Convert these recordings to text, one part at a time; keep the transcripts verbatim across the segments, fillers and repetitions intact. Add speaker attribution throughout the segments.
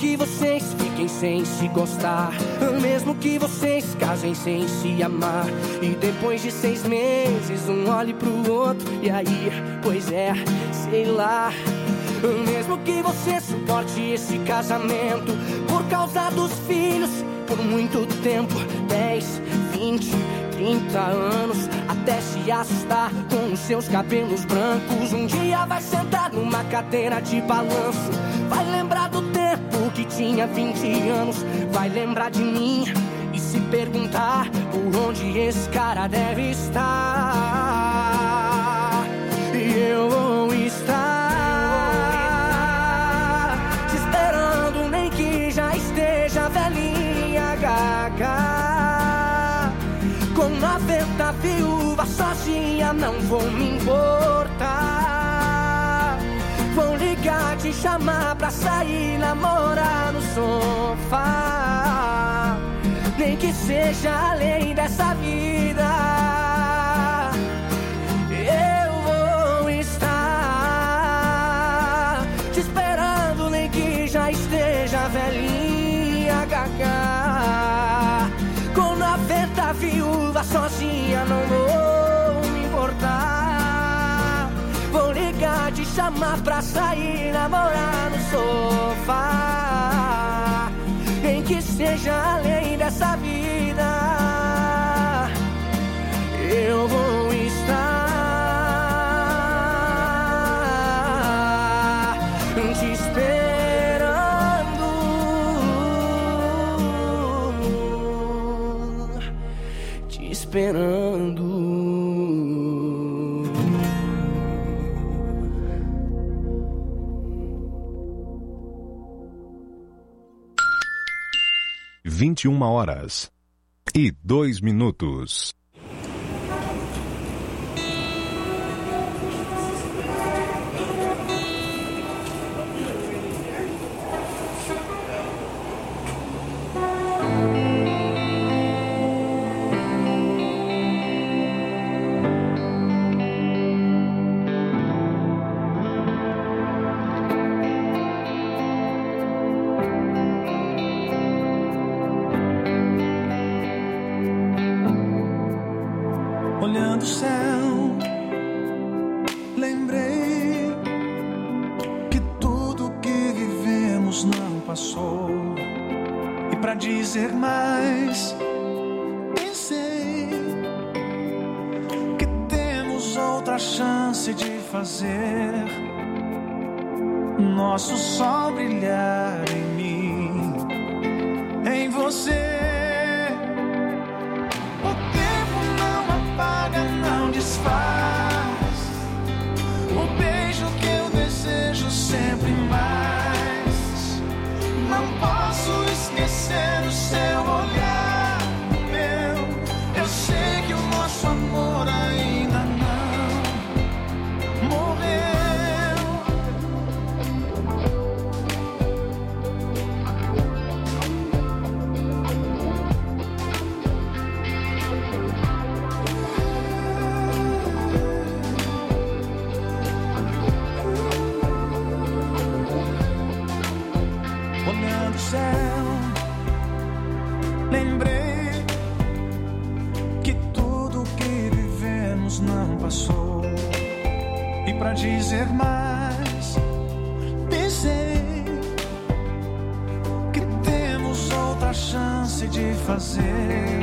Speaker 1: que vocês fiquem sem se gostar, mesmo que vocês casem sem se amar, e depois de seis meses um olhe pro outro, e aí, pois é, sei lá. Mesmo que você suporte esse casamento por causa dos filhos, por muito tempo, dez, vinte, trinta anos, até se assustar com os seus cabelos brancos. Um dia vai sentar numa cadeira de balanço, vai lembrar do tempo que tinha vinte anos, vai lembrar de mim e se perguntar por onde esse cara deve estar. E eu vou estar te esperando, nem que já esteja velhinha, gaga. Com noventa viúvas sozinha não vou me importar. Vou ligar, te chamar pra sair, namorar no sofá, nem que seja além dessa vida. Eu vou estar te esperando, nem que já esteja velhinha, gaga. Com noventa viúvas sozinha não vou me importar. Vou ligar, te chamar pra sair, namorar no sofá, nem que seja além dessa vida. Eu vou estar te esperando, te esperando.
Speaker 2: vinte e uma horas e dois minutos.
Speaker 3: Olhando o céu, lembrei que tudo que vivemos não passou. E pra dizer mais, pensei que temos outra chance de fazer nosso sol brilhar em mim, em você. Não desfaz o beijo que eu desejo sempre mais. Não posso esquecer o seu olhar, meu. Eu sei que o nosso amor ainda não morreu. Olhando o céu, lembrei que tudo que vivemos não passou. E pra dizer mais, pensei que temos outra chance de fazer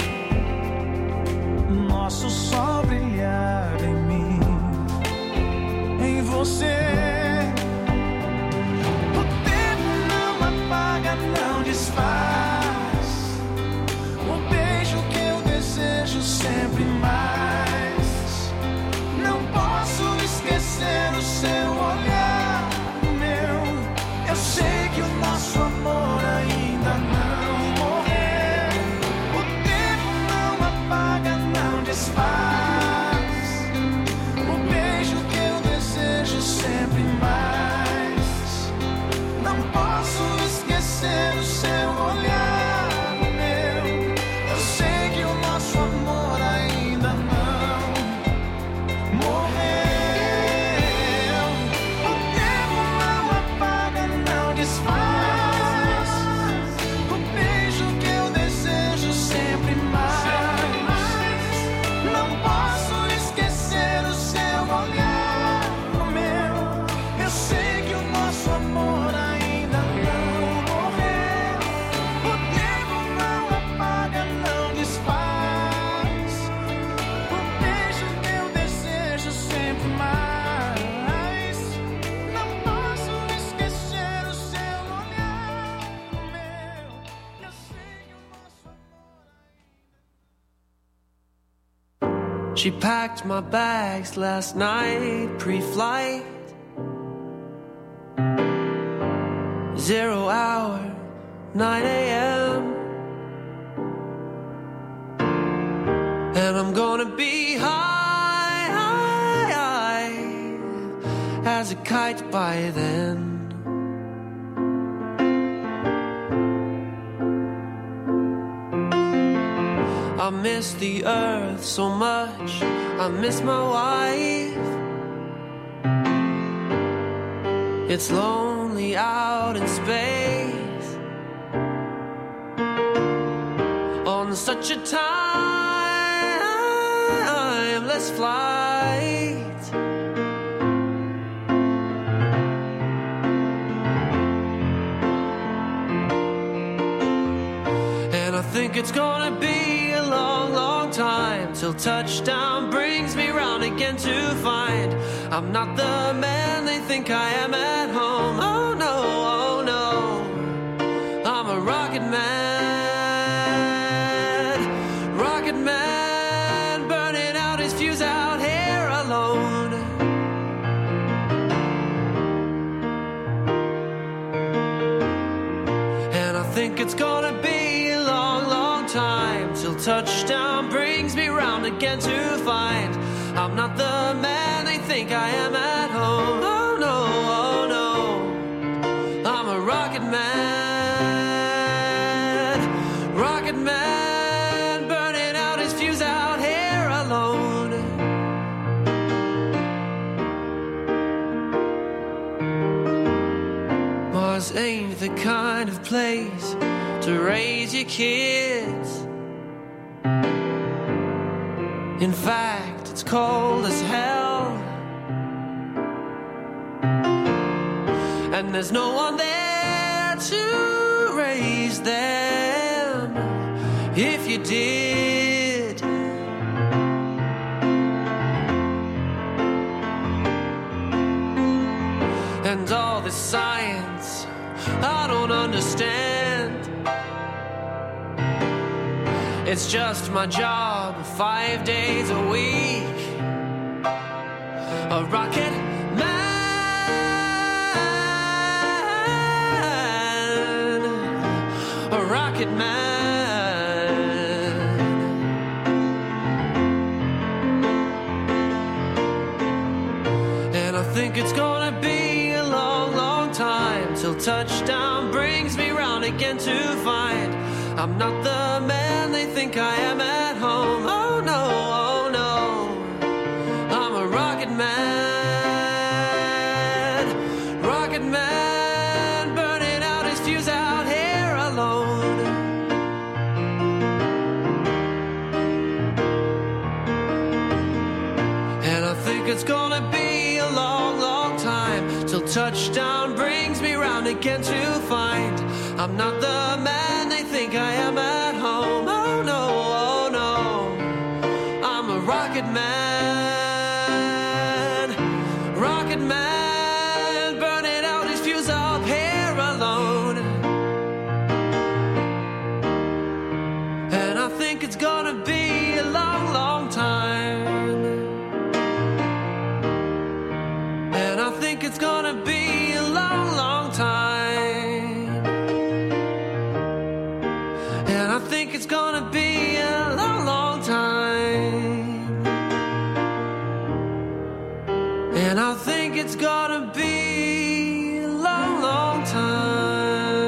Speaker 3: nosso sol brilhar em mim, em você. Não desfaz o beijo que eu desejo sempre mais. Não posso esquecer o seu olhar, meu. Eu sei que o nosso amor ainda não morreu. O tempo não apaga, não desfaz o beijo que eu desejo sempre
Speaker 4: She packed my bags last night, pre-flight. Zero hour, nine a.m. And I'm gonna be high, high, high as a kite by then. I miss the earth so much, I miss my wife. It's lonely out in space on such a timeless flight. And I think it's gonna be a long, long time till touchdown brings me round again to find I'm not the man they think I am at home. Oh no, oh no, I'm a rocket man, rocket man, burning out his fuse out here alone. And I think it's gonna be a long, long time till touchdown brings me round again to find I'm not the man they think I am at home. Oh no, oh no, I'm a rocket man, rocket man, burning out his fuse out here alone. Mars ain't the kind of place to raise your kids. In fact, it's cold as hell, and there's no one there to raise them if you did. And all this science I don't understand. It's just my job, five days a week. A rocket man, a rocket man. And I think it's gonna be a long, long time till touchdown brings me round again to find I'm not the man they think I am at home. Oh no, oh no, I'm a rocket man, rocket man, burning out his fuse out here alone. And I think it's gonna be a long, long time till touchdown brings me round again to find I'm not the man they think I am at home. Oh no, oh no, I'm a rocket man, rocket man, burning out his fuse up here alone. And I think it's gonna be a long, long time. And I think it's gonna be a long, long time. I think it's gonna be a long, long time. And I think it's gonna be a long, long time.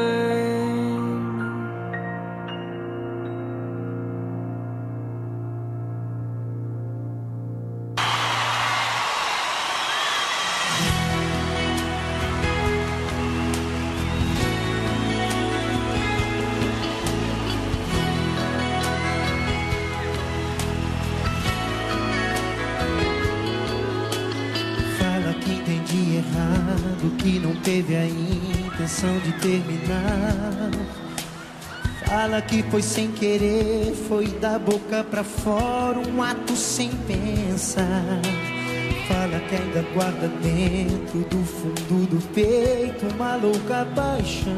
Speaker 5: Que não teve a intenção de terminar. Fala que foi sem querer, foi da boca pra fora, um ato sem pensar. Fala que ainda guarda dentro do fundo do peito uma louca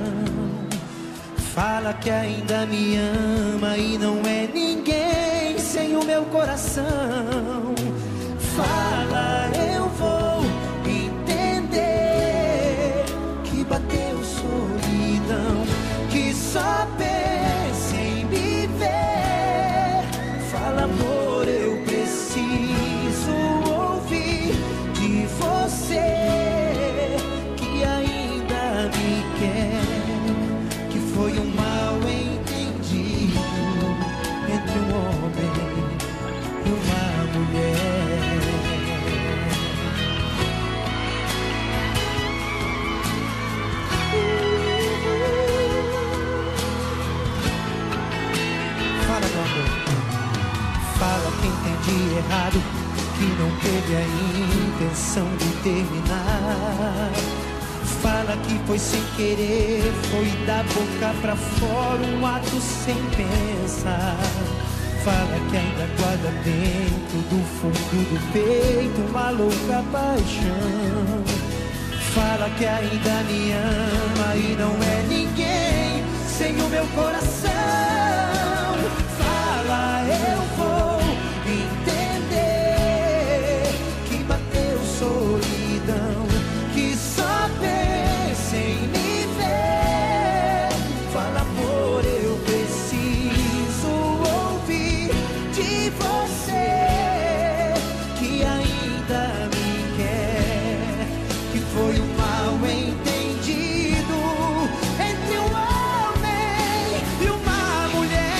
Speaker 5: paixão. Fala que ainda me ama e não é ninguém sem o meu coração. Fala, eu vou entender que bateu solidão, que só pensa em me ver. Fala, amor, eu preciso ouvir de você que ainda me quer, que foi um mal entendido entre um homem e uma mulher. Fala, meu amor. Fala que entendi errado, que não teve a intenção de terminar. Fala que foi sem querer, foi da boca pra fora, um ato sem pensar. Fala que ainda guarda dentro do fundo do peito uma louca paixão. Fala que ainda me ama e não é ninguém sem o meu coração. Fala, eu vou entender que bateu solidão, que só pensa em me ver. Fala, amor, eu preciso ouvir de você que ainda me quer, que foi um mal entendido entre um homem e uma mulher.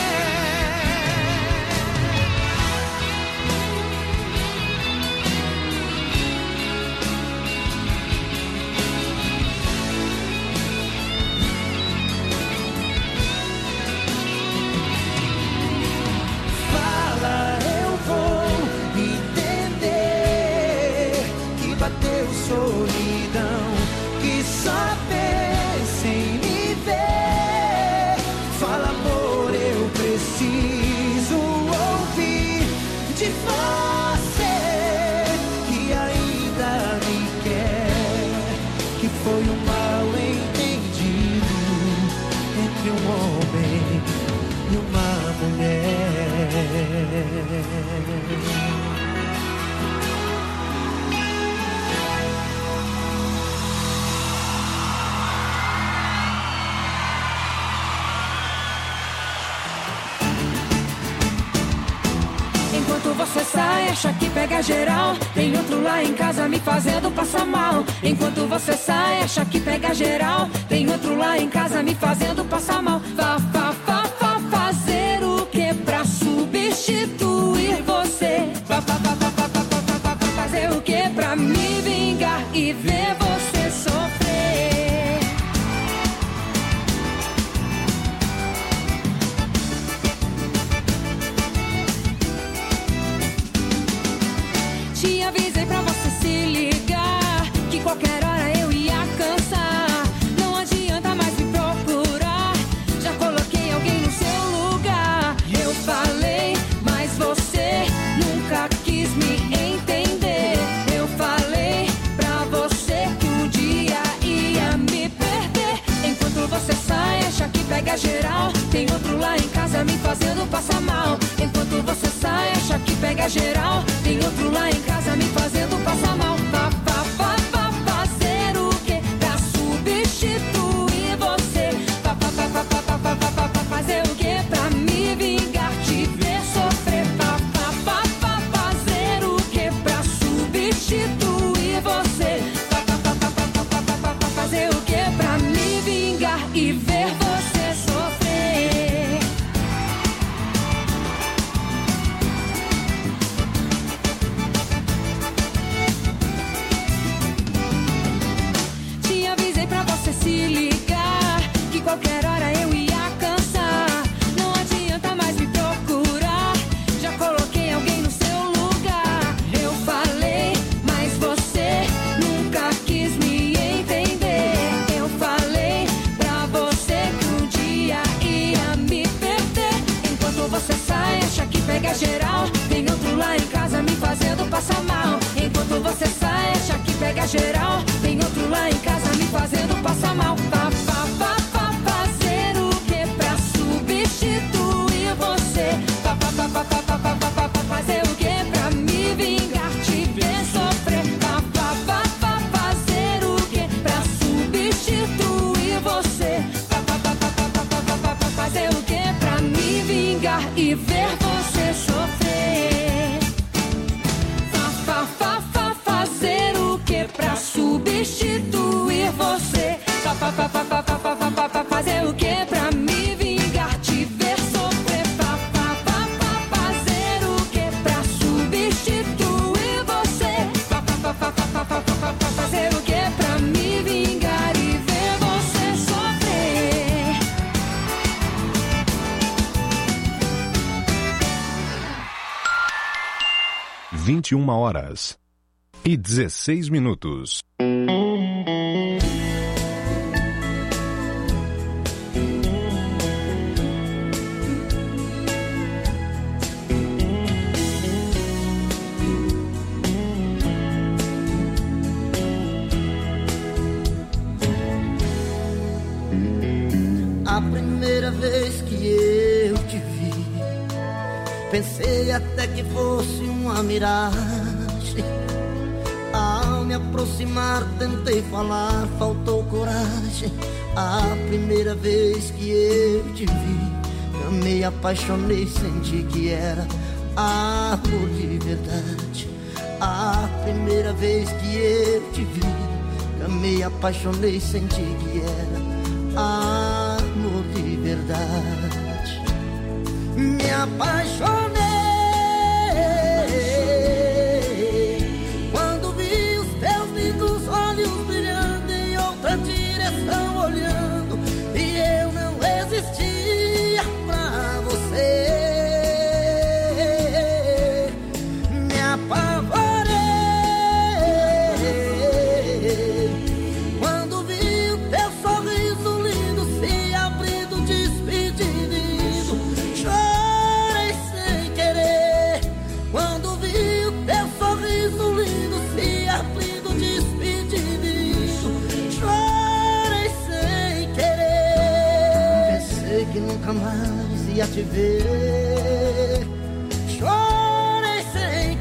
Speaker 5: Fala, eu vou entender que bateu solidão, que só pensa em me ver. Fala, amor, eu preciso ouvir de você que ainda me quer, que foi um mal entendido entre um homem e uma mulher.
Speaker 1: Enquanto você sai, acha que pega geral, tem outro lá em casa me fazendo passar mal. Enquanto você sai, acha que pega geral, tem outro lá em casa me fazendo passar mal. Vá, vá, vá, vá fazer o que pra substituir você? Vá, vá, vá, vá, vá, vá, vá, vá, vá fazer o que pra me vingar e ver você sofrer? Te avisei pra você se ligar, que qualquer hora eu ia cansar. Não adianta mais me procurar, já coloquei alguém no seu lugar. Eu falei, mas você nunca quis me entender. Eu falei pra você que um dia ia me perder. Enquanto você sai, acha que pega geral, tem outro lá em casa me fazendo passar mal. Enquanto você sai, acha que pega geral, tem outro lá em casa me fazendo passar mal. Vá, vá, vá, vá fazer o que pra substituir você? Vá, vá, vá, vá, vá, vá, vá, vá, vá fazer o que pra me vingar, te ver sofrer? Vá, vá, vá, vá fazer o que pra substituir você? Vá, vá, vá, vá, vá, vá, vá, vá, vá fazer o que pra me vingar e ver você sofrer? Te avisei pra você se ligar, que qualquer hora eu ia cansar. Não adianta mais me procurar, já coloquei alguém no seu lugar. Eu falei, mas você nunca quis me entender. Eu falei pra você que um dia ia me perder. Enquanto você sai, acha que pega geral, tem outro lá em casa me fazendo passar mal. Enquanto você sai, acha que pega geral, tem outro lá em casa me fazendo passar mal. Vá, vá, vá, vá fazer o que pra substituir você? Vá, vá, vá, vá, vá, vá, vá,
Speaker 6: e ver você sofrer. Fa, fa, fa, fa, fazer o que pra substituir você? Fa, fa, fa, fa, fa, fa, fa, fa, fa, fazer o que pra me vingar, te ver sofrer? Fa, fa, fa, fa, fazer o que pra substituir você? Fa, fa, fa, fa, fa, fa, fa, fa, fa, fazer o que pra me vingar e ver você sofrer.
Speaker 2: vinte e uma horas e dezesseis minutos.
Speaker 5: A primeira vez que eu te vi, pensei até que fosse uma miragem. Ao me aproximar tentei falar, faltou coragem. A primeira vez que eu te vi, amei, apaixonei, senti que era amor de verdade. A primeira vez que eu te vi, amei, apaixonei, senti que era amor de verdade. Me apaixonei quando vi os teus lindos olhos brilhando em outra direção olhando, e eu não existia pra você. Me apavorei quando vi o teu sorriso lindo se abrindo, despedindo. Chorei sem querer quando vi o teu sorriso lindo se abrindo, despedindo. Chorei sem querer, pensei que nunca mais ia te ver. Chorei sem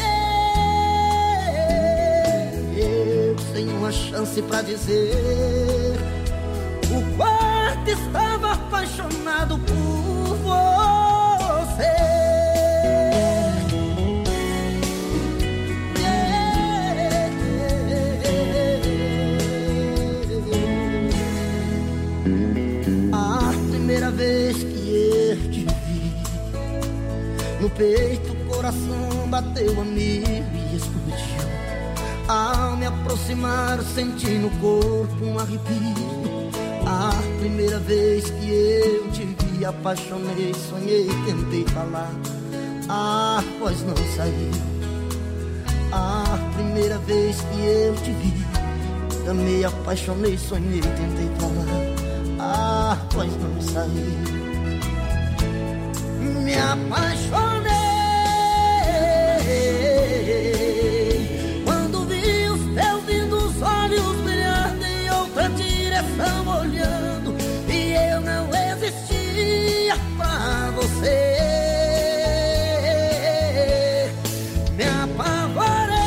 Speaker 5: querer, eu sem uma chance pra dizer o quanto estava apaixonado por você. A primeira vez que eu te vi, no peito o coração bateu a mil e explodiu. Ao me aproximar senti no corpo um arrepio. A primeira vez que eu te vi, apaixonei, sonhei, tentei falar, a voz não saiu. A primeira vez que eu te vi, amei, apaixonei, sonhei, tentei falar, a voz não saiu. Me apaixonei quando vi os teus lindos olhos brilhando em outra direção olhando, e eu não existia pra você. Me apavorei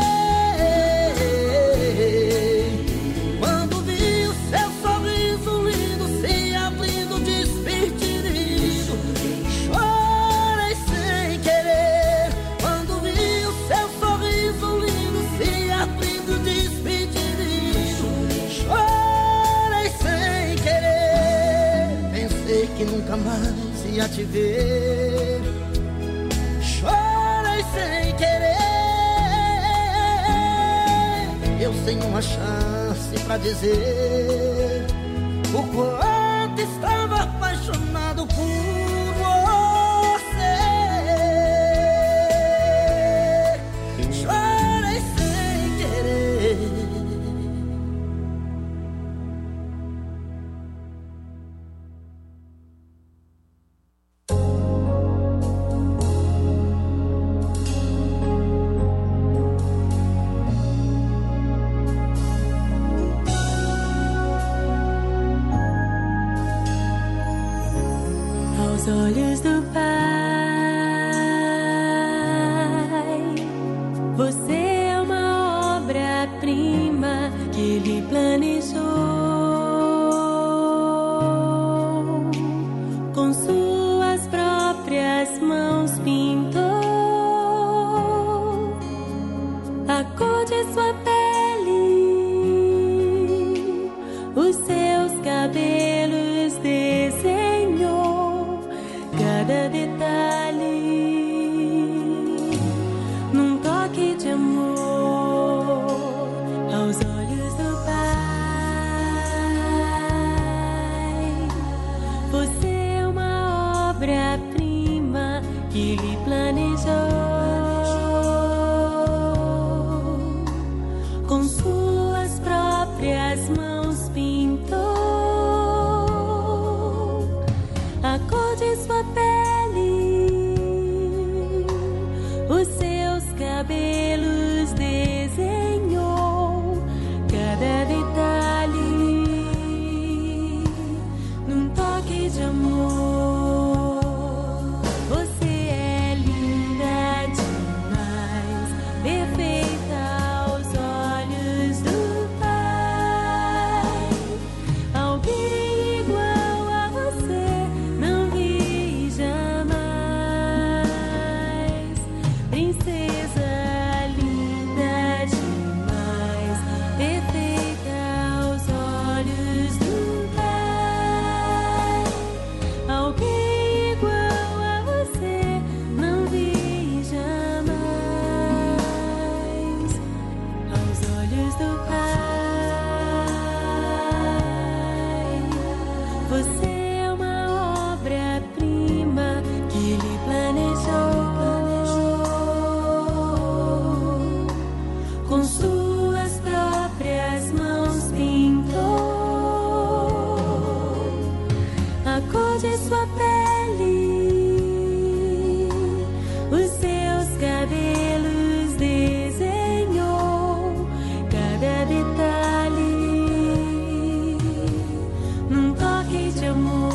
Speaker 5: quando vi o seu sorriso lindo se abrindo, despedindo. Chorei sem querer quando vi o seu sorriso lindo se abrindo, despedindo. Chorei sem querer, pensei que nunca mais ia te ver. Chorei sem querer, eu sem uma chance pra dizer o quanto estava apaixonado por você. Chorei sem querer.
Speaker 7: Aos olhos do Pai, você é uma obra-prima que Ele planejou com suas próprias obra-prima que ele planejou. Com suas próprias mãos pintou a cor de sua pele, os seus cabelos desenhou cada detalhe num toque de amor. Você é linda demais, perfeita aos olhos do Pai. Alguém igual a você não vi jamais. Princesa linda demais, perfeita aos olhos do Pai. Alguém igual a você não vi jamais aos olhos do Pai. Você é uma obra-prima que ele planejou. Com suas próprias mãos pintou a cor de sua pele, os seus cabelos desenhou cada detalhe num toque de amor.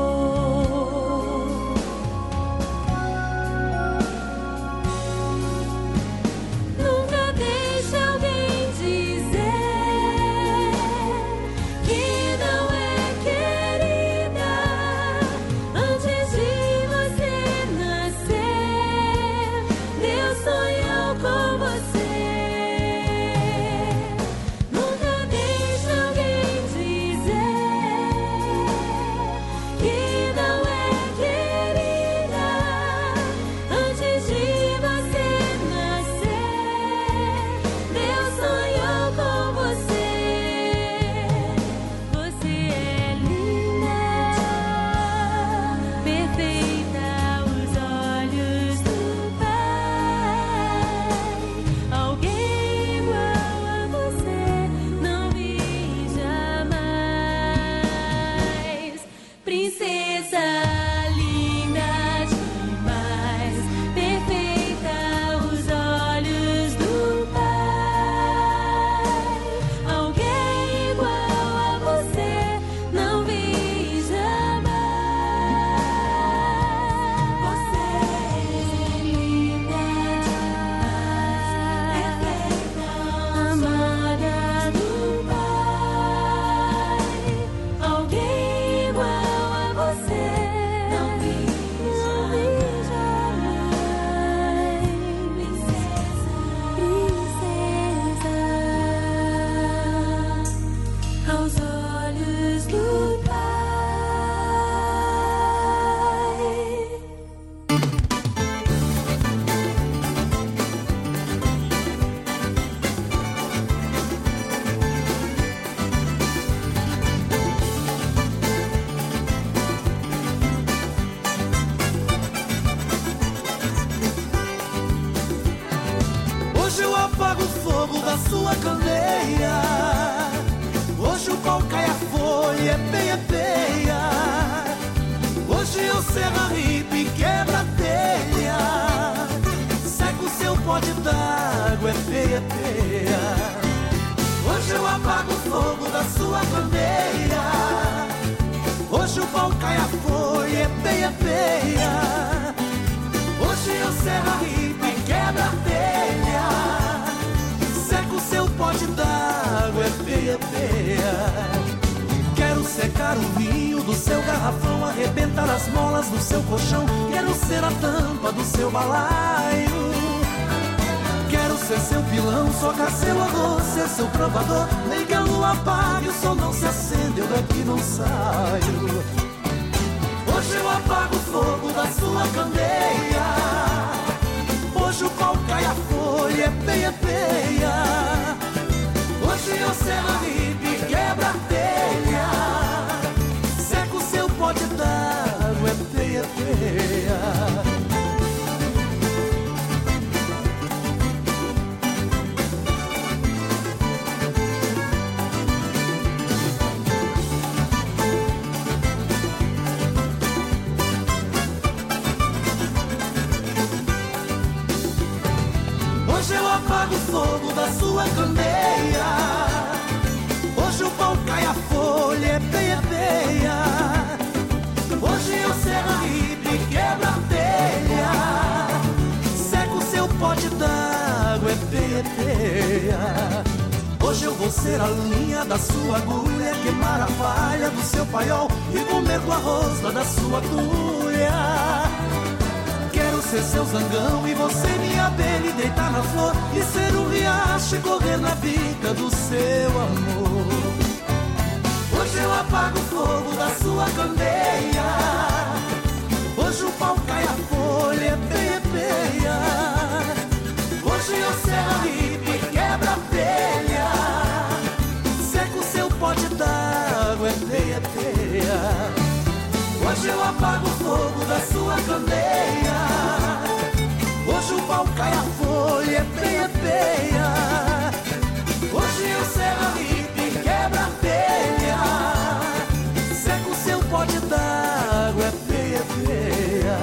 Speaker 7: Nunca deixe alguém dizer que não é querida antes de você nascer. Deus sonhou com você. Nunca deixe alguém dizer que não é querida antes de você nascer. Deus sonhou com você. Você é linda, perfeita aos olhos do Pai. Alguém igual a você não vi jamais. Princesa linda demais, perfeita aos olhos do Pai. Alguém igual a você não vi jamais. Você é linda demais, perfeita, amada do Pai. Alguém igual a você não vi jamais. Princesa, princesa aos olhos do Pai.
Speaker 3: Hoje eu apago o fogo da sua candeia. Hoje o pau cai a folha, é peia, é peia. Hoje eu serro a ripa e quebra a telha. Seco o seu pote d'água, é feia, é feia. Hoje eu apago o fogo da sua candeia. Hoje o pau cai a folha, é peia, é peia. Hoje eu serro a ripa e quebra a telha. Seco o seu pote d'água, é feia, é feia. Quero secar o vinho do seu garrafão, arrebentar as molas do seu colchão. Quero ser a tampa do seu balaio. Quero ser seu pilão, socar seu arroz, ser seu provador. Nem que a lua apague, o sol não se acende, eu daqui não saio. Hoje eu apago o fogo da sua candeia. Hoje o pau cai a folha, é peia, é peia. Hoje eu serro a ripa e quebra a telha. Seco o seu pote d'água, é peia, peia. Hoje eu apago o fogo da sua candeia. Hoje o pau cai, a folha é peia, peia. Hoje eu serro a ripa e quebra a telha. Seco seu pote d'água, é peia, peia. Hoje eu vou ser a linha da sua agulha, queimar a palha do seu paiol e comer do arroz da sua agulha. Quero ser seu zangão e você minha abelha e deitar na flor e ser um riacho e correr na bica do seu amor. Hoje eu apago o fogo da sua candeia. Hoje o pau cai, a folha é peia, peia. Hoje eu serro a ripa e quebra a telha. Seco seu pote d'água, é peia, peia. Hoje eu apago o fogo da sua candeia. Hoje o pau cai, a folha é peia, peia. Hoje eu serro a ripa e quebra a telha. Seco seu pote d'água, é peia, peia.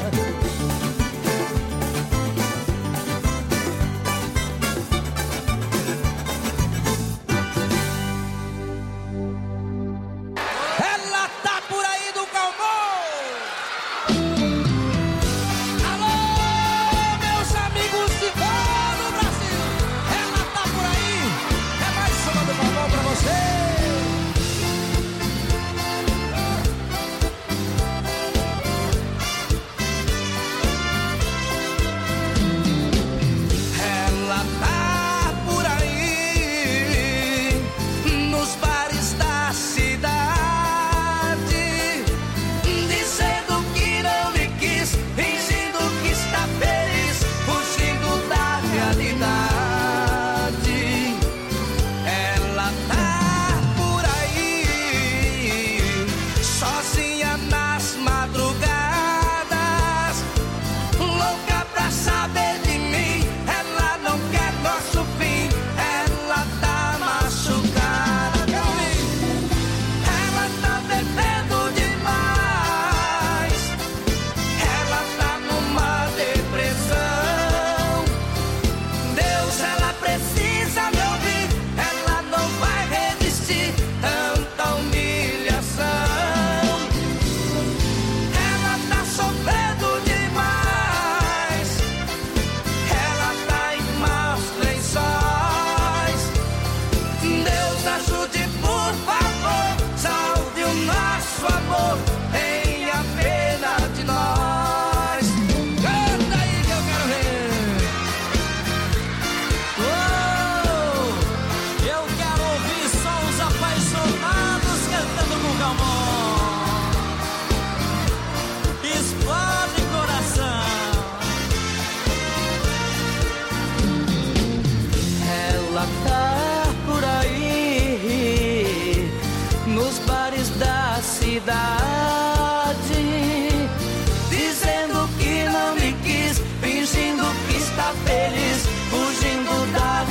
Speaker 1: Dizendo que não me quis, fingindo que está feliz, fugindo da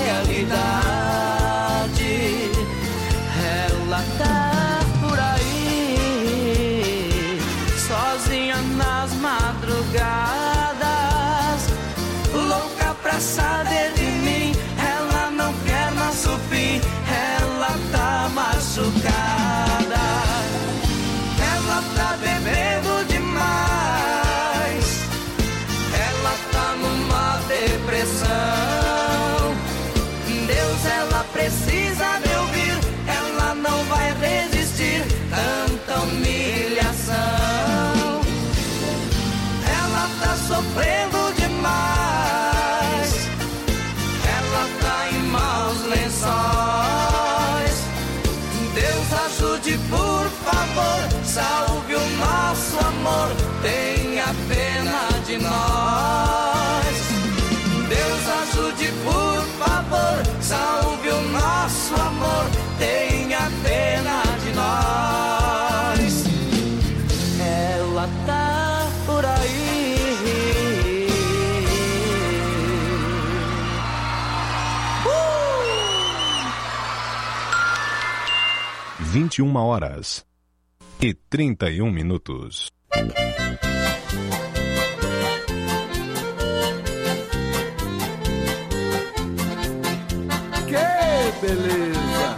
Speaker 1: realidade. Ela tá por aí, sozinha nas madrugadas, louca pra saber de mim. Ela não quer nosso fim, ela tá machucada. Ela tá bebendo demais, ela tá numa depressão. Deus, ela precisa me ouvir, ela não vai resistir tanta humilhação. Ela tá sofrendo demais, ela tá em maus lençóis. Deus, ajude por favor, salve o nosso amor, tenha pena de nós. Deus, ajude por favor, salve o nosso amor, tenha pena de nós. Ela tá
Speaker 2: vinte e uma horas e trinta e um minutos.
Speaker 3: Que beleza!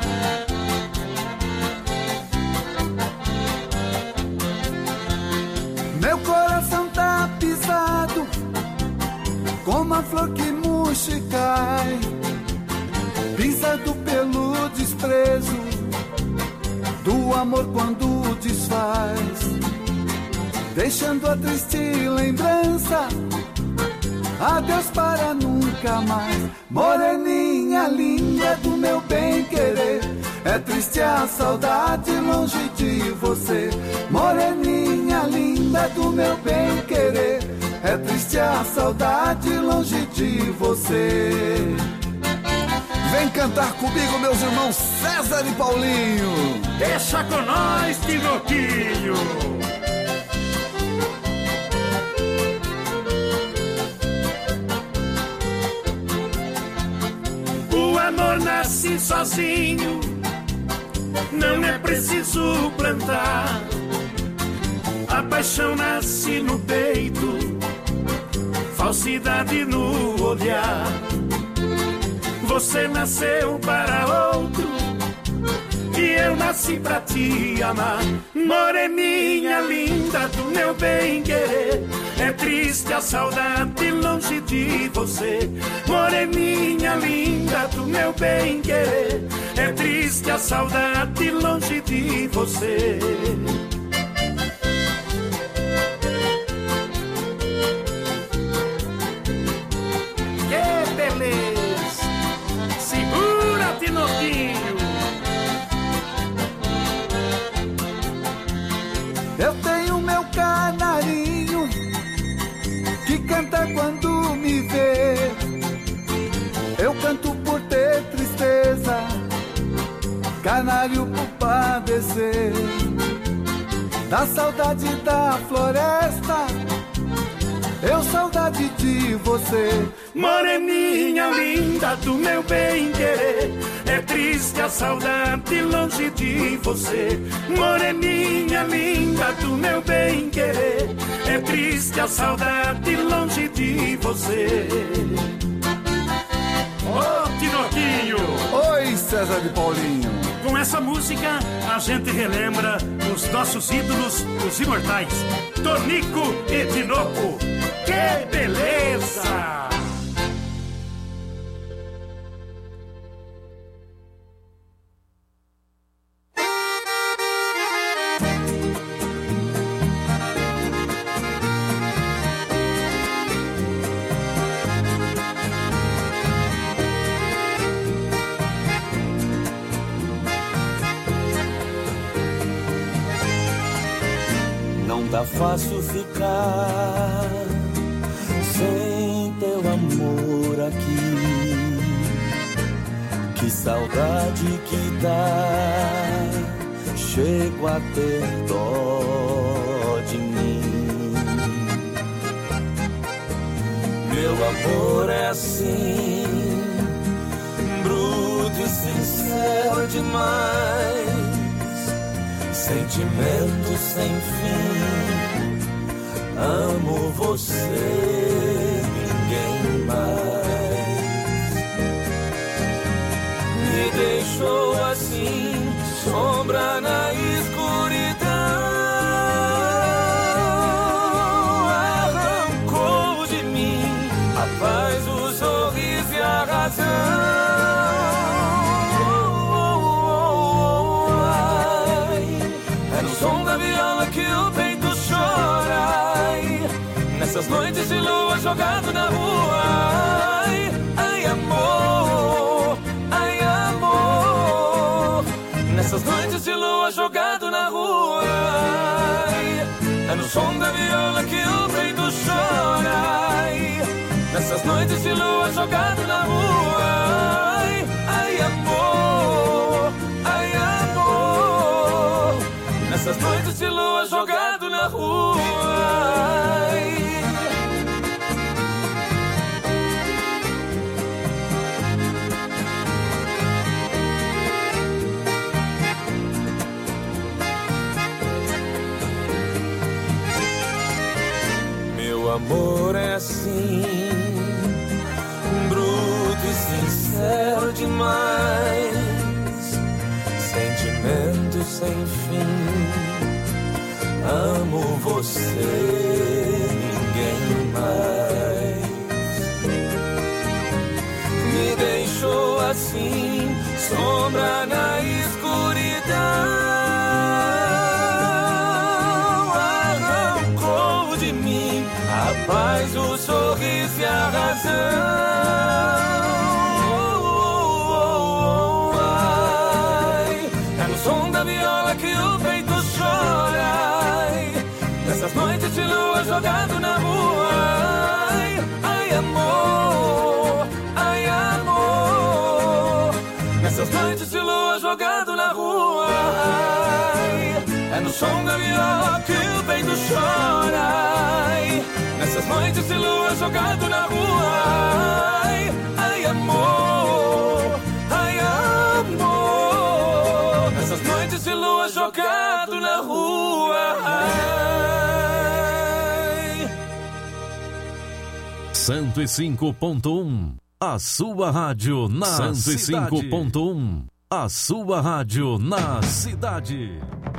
Speaker 3: Meu coração tá pisado como a flor que murcha e cai, pisado pelo desprezo do amor quando desfaz, deixando a triste lembrança, adeus para nunca mais. Moreninha linda do meu bem-querer, é triste a saudade longe de você. Moreninha linda do meu bem-querer, é triste a saudade longe de você.
Speaker 8: Vem cantar comigo, meus irmãos César e Paulinho.
Speaker 9: Deixa com nós, Tinoquinho. O amor nasce sozinho, não é preciso plantar. A paixão nasce no peito, falsidade no olhar. Você nasceu para outro e eu nasci pra te amar. Moreninha linda do meu bem-querer, é triste a saudade longe de você. Moreninha linda do meu bem-querer, é triste a saudade longe de você. Que beleza! Segura, Tinoquinho.
Speaker 3: Eu tenho meu canarinho que canta quando me vê. Eu canto por ter tristeza, canário por padecer da saudade da floresta, eu saudade de você.
Speaker 9: Moreninha linda do meu bem-querer, é triste a saudade longe de você. Moreninha linda do meu bem-querer, é triste a saudade longe de você. Ô, oh, Tinoquinho!
Speaker 8: Oi, César e Paulinho!
Speaker 9: Com essa música, a gente relembra os nossos ídolos, os imortais, Tonico e Tinoco. Que beleza!
Speaker 10: Não tá fácil ficar sem teu amor aqui. Que saudade que dá, chego a ter dó de mim. Meu amor é assim, bruto e sincero demais, sentimento sem fim, amo você, ninguém mais. Me deixou assim, sombra na escuridão, arrancou de mim a paz, o sorriso e a razão. Nessas noites de lua jogado na rua, ai, ai amor, ai amor. Nessas noites de lua jogado na rua, ai, é no som da viola que o peito chora, ai. Nessas noites de lua jogado na rua, ai, ai amor, ai amor. Nessas noites de lua jogado na rua, ai. amor é assim, bruto e sincero demais, sentimento sem fim. Amo você, ninguém mais. Me deixou assim, sombra na escuridão. Arrancou de mim a paz, o sorriso e a razão. Oh, oh, oh, ai, é no som da viola que o peito chora. Ai, nessas noites de lua jogado na rua. Ai, ai amor, ai amor. Nessas noites de lua jogado na rua. Ai, é no som da viola que o peito chora. Ai, nessas noites de lua jogado na rua. Ai, ai amor, ai amor. Nessas noites de lua jogado na rua. Ai.
Speaker 11: cento e cinco ponto um, a sua rádio na cento e cinco ponto um, a sua rádio na cidade.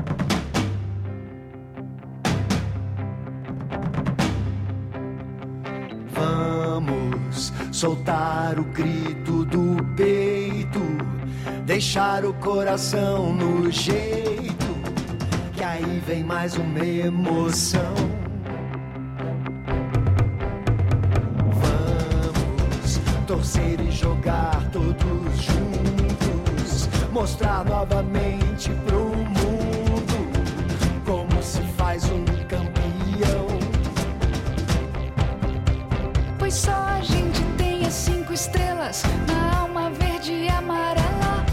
Speaker 5: Vamos soltar o grito do peito, deixar o coração no jeito, que aí vem mais uma emoção. Vamos torcer e jogar todos juntos, mostrar novamente pro mundo como se faz um campeão.
Speaker 6: Pois só a gente tem as cinco estrelas na alma verde e amarela.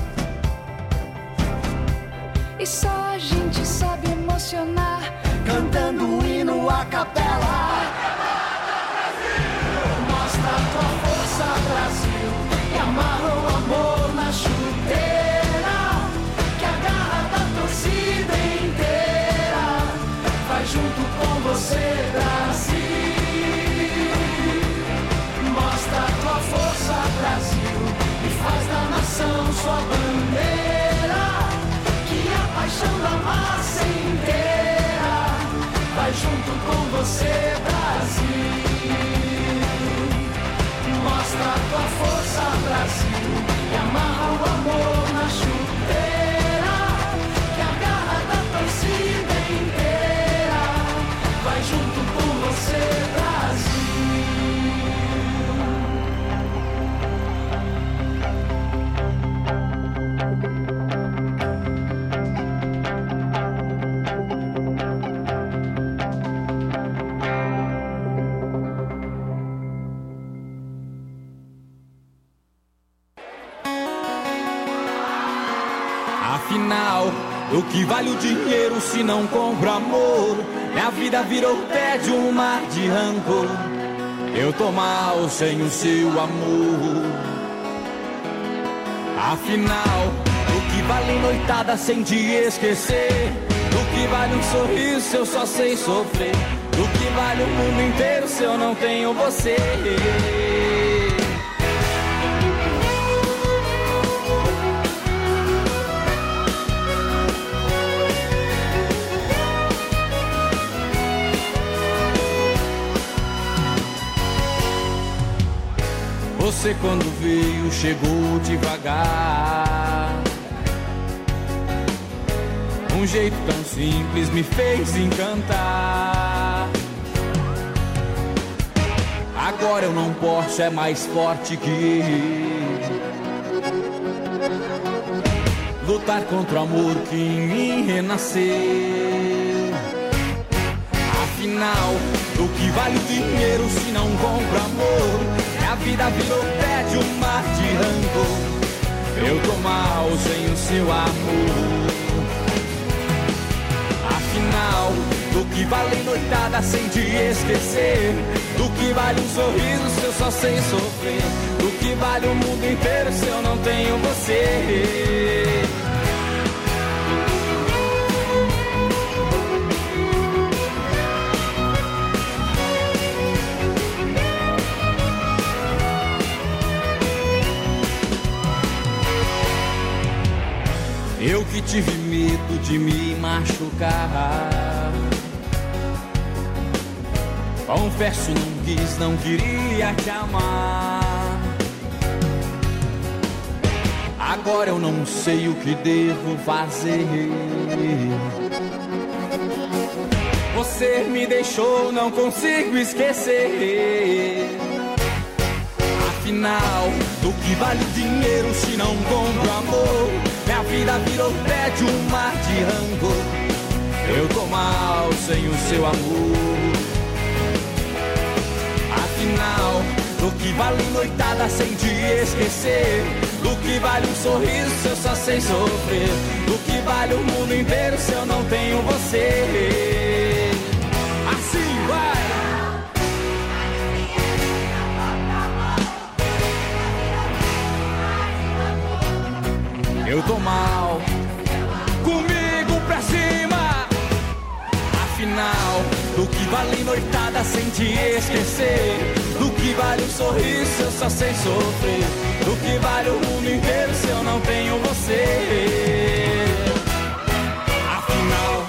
Speaker 6: E só a gente sabe emocionar,
Speaker 5: cantando um hino a capela. Mostra a tua força, Brasil, e amarra o amor na chuteira, que a garra da torcida inteira vai junto com você, Brasil. Mostra a tua força, Brasil, e faz da nação sua bandeira, que a paixão da massa inteira vai junto com você, Brasil. Mostra a tua força, Brasil, e amarra o amor na chuteira, que a garra da torcida inteira vai junto com você, Brasil.
Speaker 12: Afinal, o que vale o dinheiro se não compra amor? Minha vida virou tédio, um mar de rancor. Eu tô mal sem o seu amor. Afinal, o que vale noitada sem te esquecer? O que vale um sorriso se eu só sei sofrer? O que vale o mundo inteiro se eu não tenho você? Você quando veio chegou devagar, um jeito tão simples me fez encantar. Agora eu não posso, é mais forte que eu, lutar contra o amor que em mim renasceu. Afinal, o que vale o dinheiro se não compra amor? A vida virou tédio, um mar de rancor. Eu tô mal sem o seu amor. Afinal, do que vale noitada sem te esquecer? Do que vale um sorriso se eu só sei sofrer? Do que vale o mundo inteiro se eu não tenho você? tive medo de me machucar. Confesso, não quis, não queria te amar. Agora eu não sei o que devo fazer. Você me deixou, não consigo esquecer. Afinal, do que vale o dinheiro se não compra amor? Minha vida virou pé de um mar de rancor. Eu tô mal sem o seu amor. Afinal, do que vale noitada sem te esquecer? Do que vale um sorriso se eu só sei sofrer? Do que vale o mundo inteiro se eu não tenho você? Assim vai! Eu tô mal, comigo pra cima. Afinal, do que vale noitada sem te esquecer? Do que vale um sorriso se eu só sei sofrer? Do que vale o mundo inteiro se eu não tenho você? Afinal...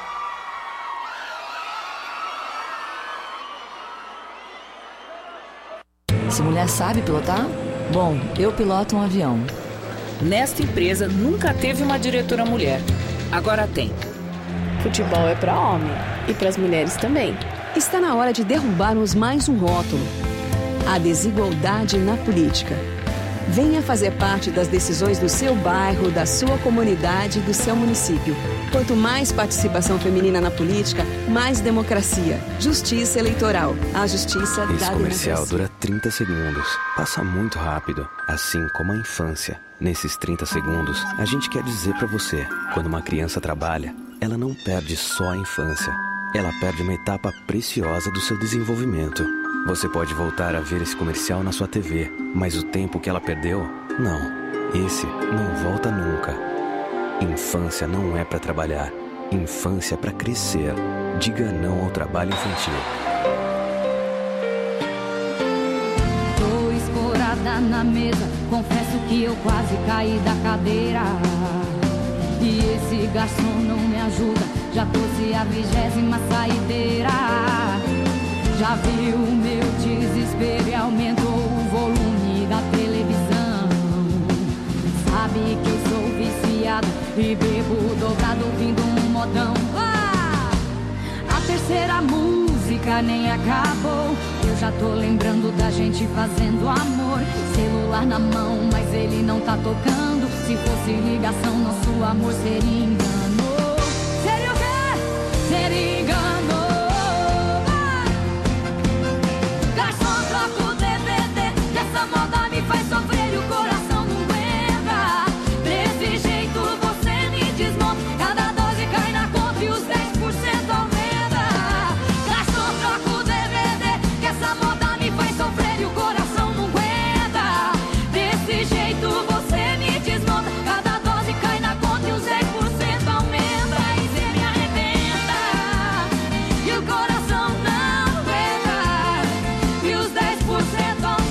Speaker 13: Essa mulher sabe pilotar? Bom, eu piloto um avião.
Speaker 14: Nesta empresa nunca teve uma diretora mulher. Agora tem.
Speaker 15: Futebol é para homem e para as mulheres também.
Speaker 16: Está na hora de derrubarmos mais um rótulo: a desigualdade na política. Venha fazer parte das decisões do seu bairro, da sua comunidade e do seu município. Quanto mais participação feminina na política, mais democracia. Justiça eleitoral. A justiça da democracia.
Speaker 17: Esse comercial dura trinta segundos. Passa muito rápido, assim como a infância. Nesses trinta segundos, a gente quer dizer pra você: quando uma criança trabalha, ela não perde só a infância. Ela perde uma etapa preciosa do seu desenvolvimento. Você pode voltar a ver esse comercial na sua T V, mas o tempo que ela perdeu, não. Esse não volta nunca. Infância não é pra trabalhar. Infância é pra crescer. Diga não ao trabalho infantil.
Speaker 6: Tô escorada na mesa, confesso que eu quase caí da cadeira. E esse garçom não me ajuda, já trouxe a vigésima saideira. Já viu o meu desespero e aumentou o volume da televisão. Sabe que eu sou viciado e bebo dobrado ouvindo um modão. Ah! A terceira música nem acabou, eu já tô lembrando da gente fazendo amor. Celular na mão, mas ele não tá tocando. Se fosse ligação, nosso amor seria engano. Seria o quê? Seria engano. Essa moda me faz sofrer e o coração não aguenta. Desse jeito você me desmonta. Cada dose cai na conta e os dez por cento aumenta. Garçom, troca o D V D, que essa moda me faz sofrer e o coração não aguenta. Desse jeito você me desmonta. Cada dose cai na conta e os dez por cento aumenta. E você me arrebenta e o coração não aguenta. E os dez por cento aumenta.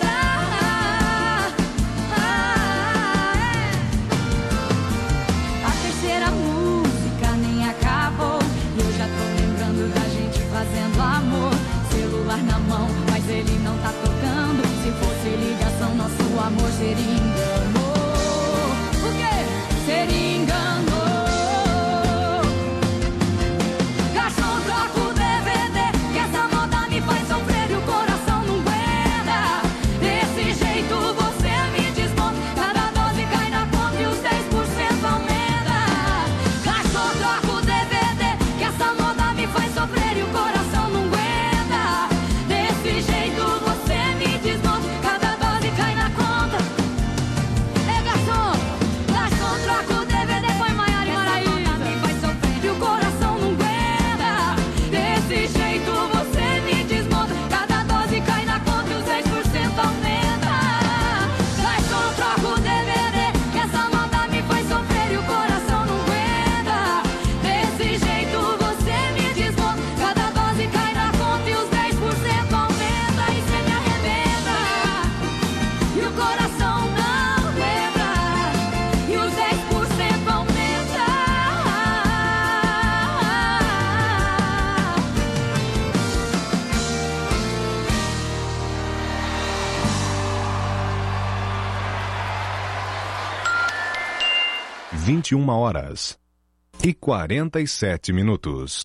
Speaker 6: Fazendo amor, celular na mão, mas ele não tá tocando. Se fosse ligação, nosso amor seria engano. O quê? Seria engano. Garçom, troca o D V D, que essa moda me faz sofrer e o coração não aguenta. Desse jeito você me desmonta. Cada dose cai na conta e os dez por cento aumenta. Garçom, troca o D V D, que essa moda me faz sofrer e o coração
Speaker 2: vinte e uma horas e quarenta e sete minutos.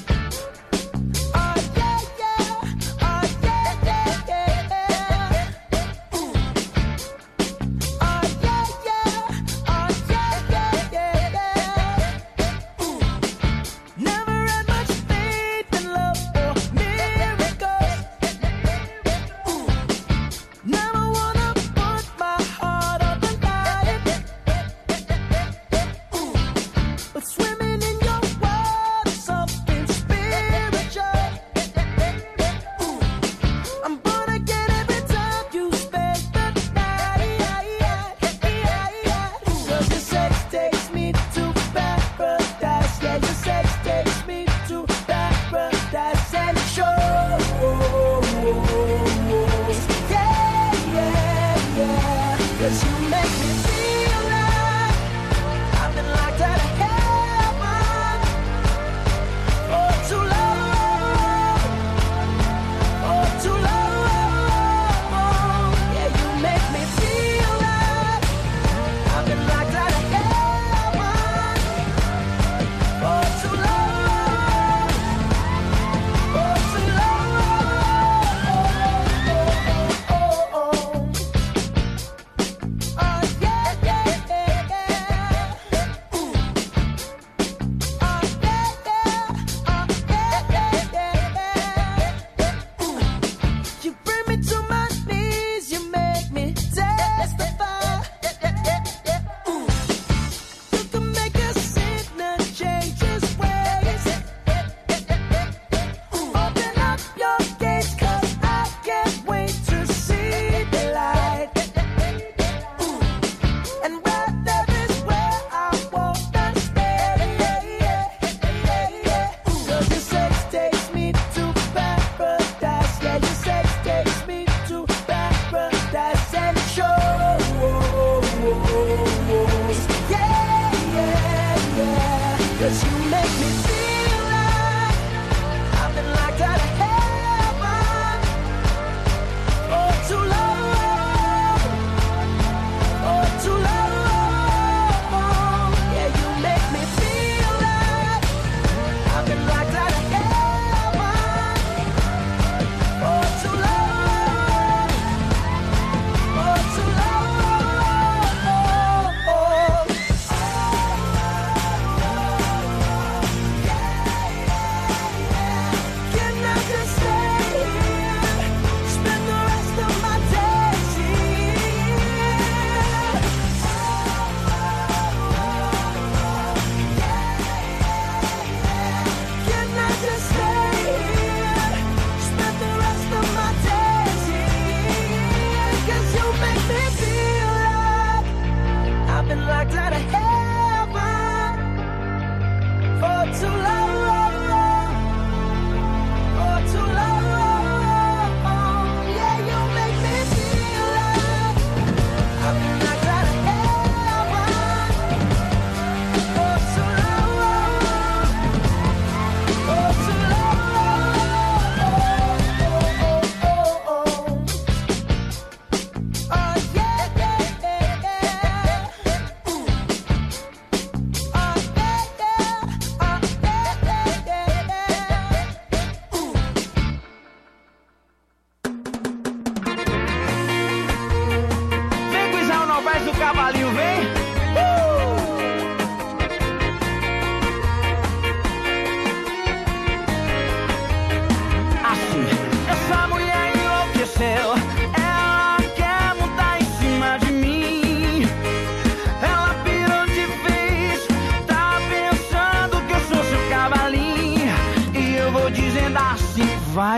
Speaker 18: vai,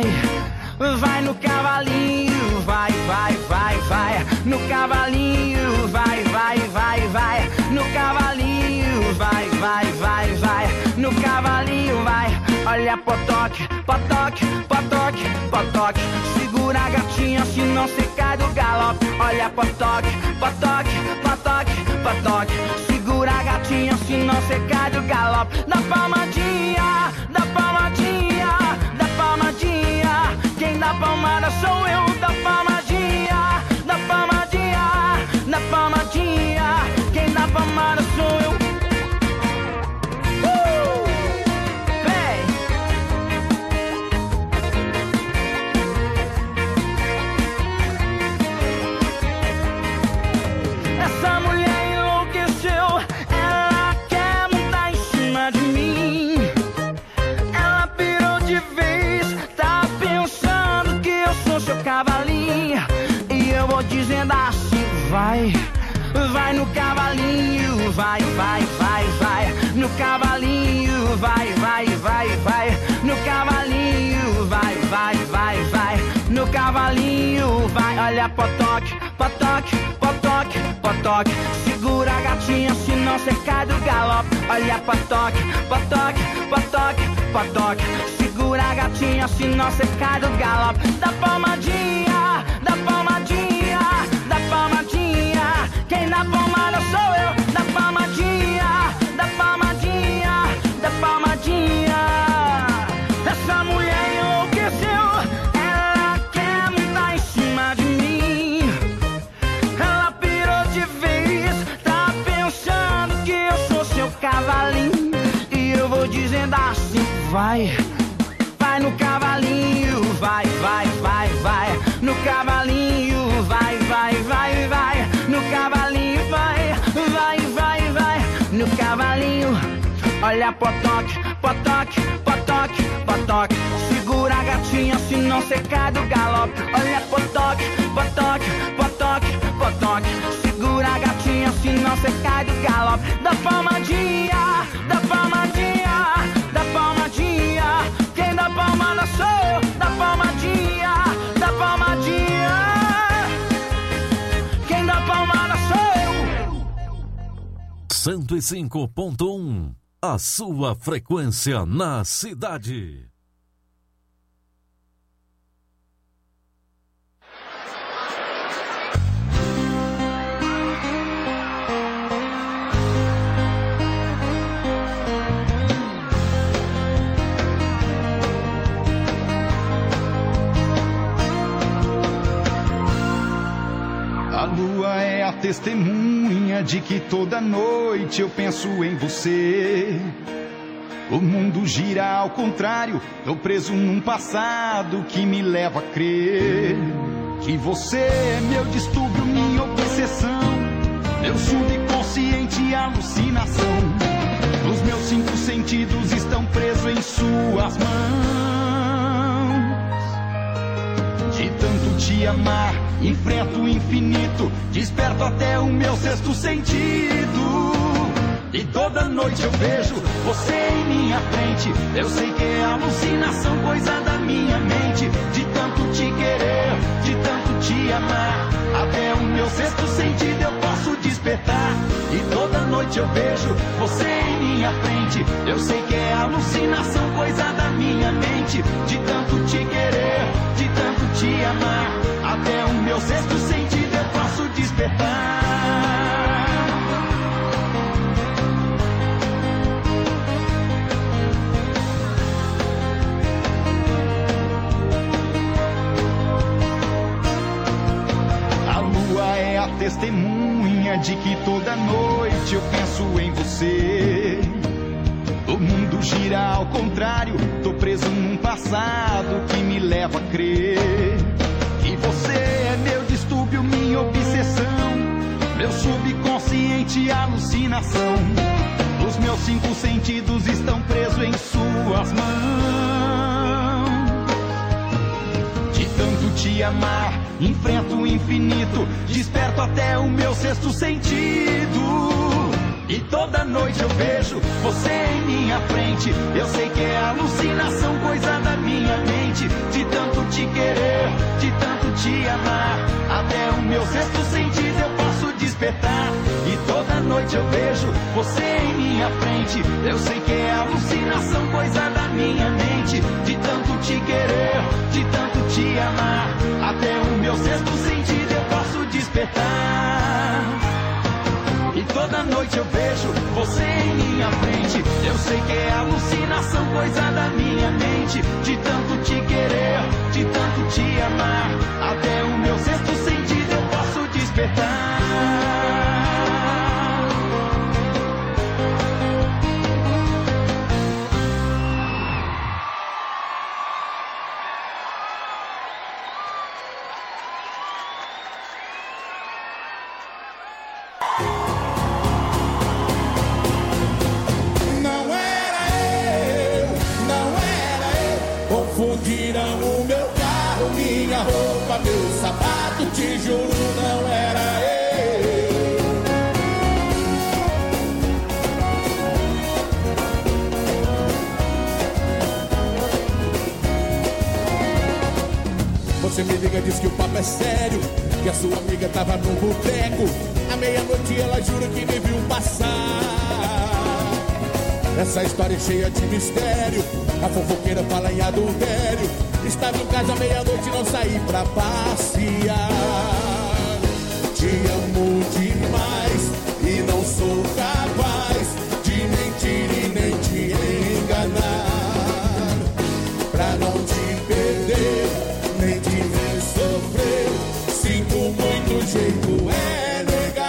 Speaker 18: vai no cavalinho, vai, vai, vai, vai, no cavalinho, vai, vai, vai, vai, no cavalinho, vai, vai, vai, vai, no cavalinho, vai. Olha potoque, potoque, potoque, potoque, segura a gatinha se não cê cai do galope. Olha potoque, potoque, potoque, potoque, segura a gatinha se não cê cai do galope. Da palmadinha, da palmadinha, da palmadinha, quem dá palmada sou eu. Da palmadinha, da palmadinha, da palmadinha, quem dá palmada sou eu. vai no cavalinho, vai, vai, vai, vai, no cavalinho, vai, vai, vai, vai, no cavalinho, vai, vai, vai, vai, no cavalinho, vai, olha potoque, potoque, potoque, potoque, segura a gatinha senão cê cai do galope, olha potoque, potoque, potoque, potoque, segura a gatinha senão cê cai do galope, dá palmadinha, dá palmadinha, dá palmadinha, quem dá palmada sou eu, dá palmadinha, dá palmadinha, dá palmadinha, essa mulher enlouqueceu, ela quer montar em cima de mim, ela pirou de vez, tá pensando que eu sou seu cavalinho, e eu vou dizendo assim, vai, vai no cavalinho, vai, vai, vai, vai, no cavalinho, vai, vai, vai, vai, no cavalinho, vai, vai, vai, vai, no cavalinho, olha potoque, potoque, potoque, potoque, segura a gatinha senão cê cai do galope, olha potoque, potoque, potoque, potoque, segura a gatinha senão cê cai do galope, dá palmadinha, dá palmadinha, dá palmadinha, quem dá palmada sou eu, dá palmadinha, dá palmadinha, quem dá palmada sou eu.
Speaker 11: cento e cinco ponto um, a sua frequência na cidade.
Speaker 19: A lua é a testemunha de que toda noite eu penso em você. O mundo gira ao contrário, tô preso num passado que me leva a crer que você é meu distúrbio, minha obsessão, meu subconsciente alucinação. Os meus cinco sentidos estão presos em suas mãos. De tanto te amar, enfrento o infinito, desperto até o meu sexto sentido. E toda noite eu vejo você em minha frente. Eu sei que é alucinação, coisa da minha mente. De tanto te querer, de tanto te amar, até o meu sexto sentido eu posso despertar. E toda noite eu vejo você em minha frente. Eu sei que é alucinação, coisa da minha mente. De tanto te querer, de tanto te amar, até o meu sexto sentido eu posso despertar. A lua é a testemunha de que toda noite eu penso em você. O mundo gira ao contrário, tô preso num passado que me leva a crer que você é meu distúrbio, minha obsessão, meu subconsciente alucinação. Os meus cinco sentidos estão presos em suas mãos. De tanto te amar, enfrento o infinito, desperto até o meu sexto sentido. E toda noite eu vejo você em minha frente. Eu sei que é alucinação, coisa da minha mente. De tanto te querer, de tanto te amar, até o meu sexto sentido eu posso despertar. E toda noite eu vejo você em minha frente. Eu sei que é alucinação, coisa da minha mente. De tanto te querer, de tanto te amar, até o meu sexto sentido eu posso despertar. E toda noite eu vejo você em minha frente. Eu sei que é alucinação, coisa da minha mente. De tanto te querer, de tanto te amar, até o meu sexto sentido eu posso despertar.
Speaker 20: Confundiram o meu carro, minha roupa, meu sapato, te juro, não era eu. Você me liga, diz que o papo é sério, que a sua amiga tava no boteco. À meia-noite ela jura que me viu passar. Essa história é cheia de mistério. A fofoqueira fala em adultério. Estava em casa à meia-noite e não saí pra passear. Te amo demais e não sou capaz de mentir e nem te enganar. Pra não te perder, nem te ver sofrer. Sinto muito, jeito é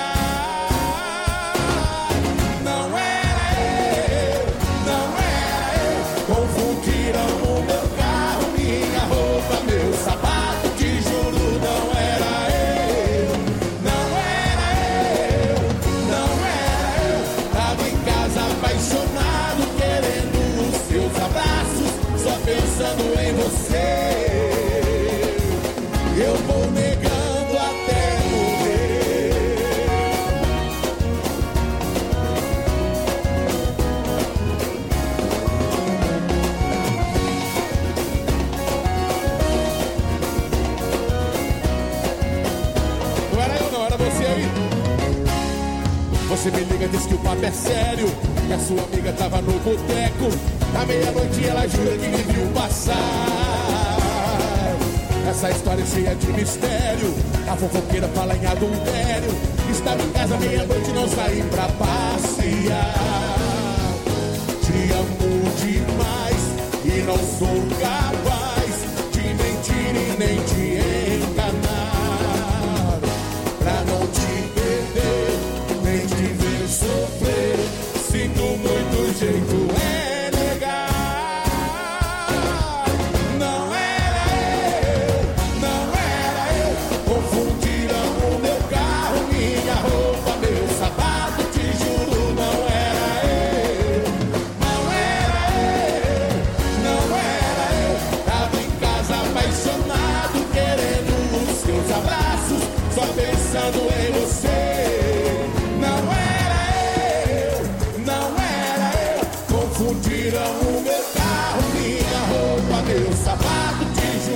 Speaker 20: negar. Não era eu, não era eu. Confundiram o meu carro, minha roupa, meu sapato. Te juro, não era eu, não era eu, não era eu. Tava em casa apaixonado, querendo os seus abraços, só pensando em você. Eu vou negando até morrer. Não era eu, não, era você aí. Você me liga, diz que o papo é sério, que a sua amiga tava no boteco. À meia-noite ela jura que me viu passar. Essa história é cheia de mistério. A fofoqueira fala em adultério. Estava em casa meia-noite e não saí pra passear. Te amo demais e não sou capaz de mentir e nem te enganar. Pra não te perder, nem te ver sofrer. Sinto muito, jeito